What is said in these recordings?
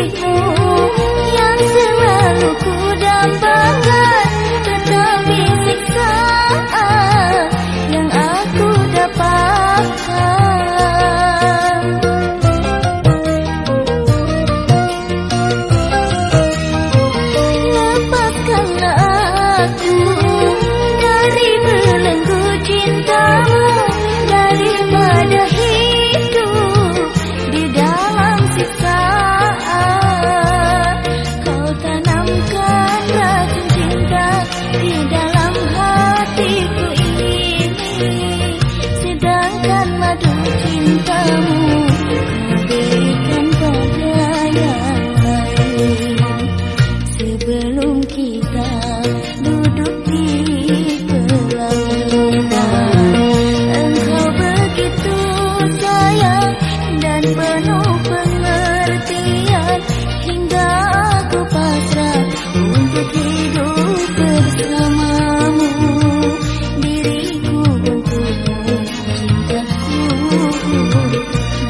kasihmu yang selalu ku dambakan, tetapi siksaan yang aku dapatkan. Lepaskanlah aku dari belenggu cintamu, daripada hidup di dalam siksaan. Kau tanamkan racun cinta di dalam hatiku ini, sedangkan madu cintamu kau berikan pada yang lain. Sebelum kita duduk di pelaminan, engkau begitu sayang dan penuh pengertian, hingga aku pasrah untuk hidup bersamamu. Diriku untukmu, cintaku untukmu.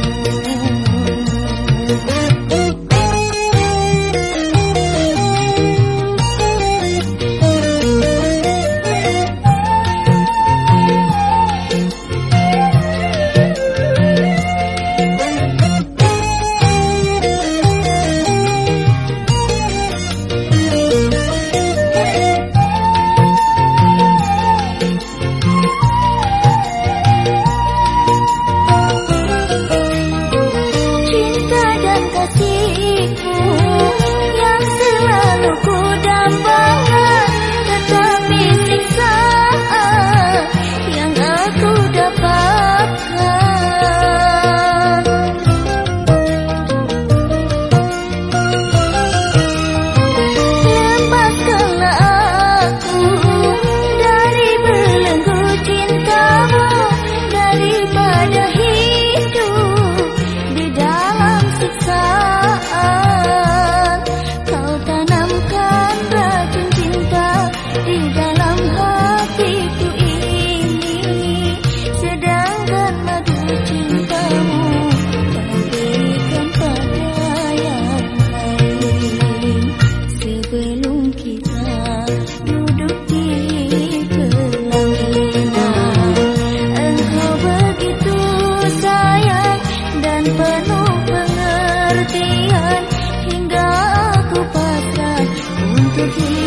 Kasihmu yang selalu ku dambakan, tetapi siksaan yang aku dapatkan. Lepaskanlah aku dari belenggu cintamu, daripada hidup di dalam siksaan. Kau tanamkan racun cinta di dalam hatiku ini, sedangkan madu cintamu kau berikan pada yang lain. Sebelum kita duduk di pelaminan, engkau begitu sayang dan penuh pengertian, hingga aku pasrah untuk hidup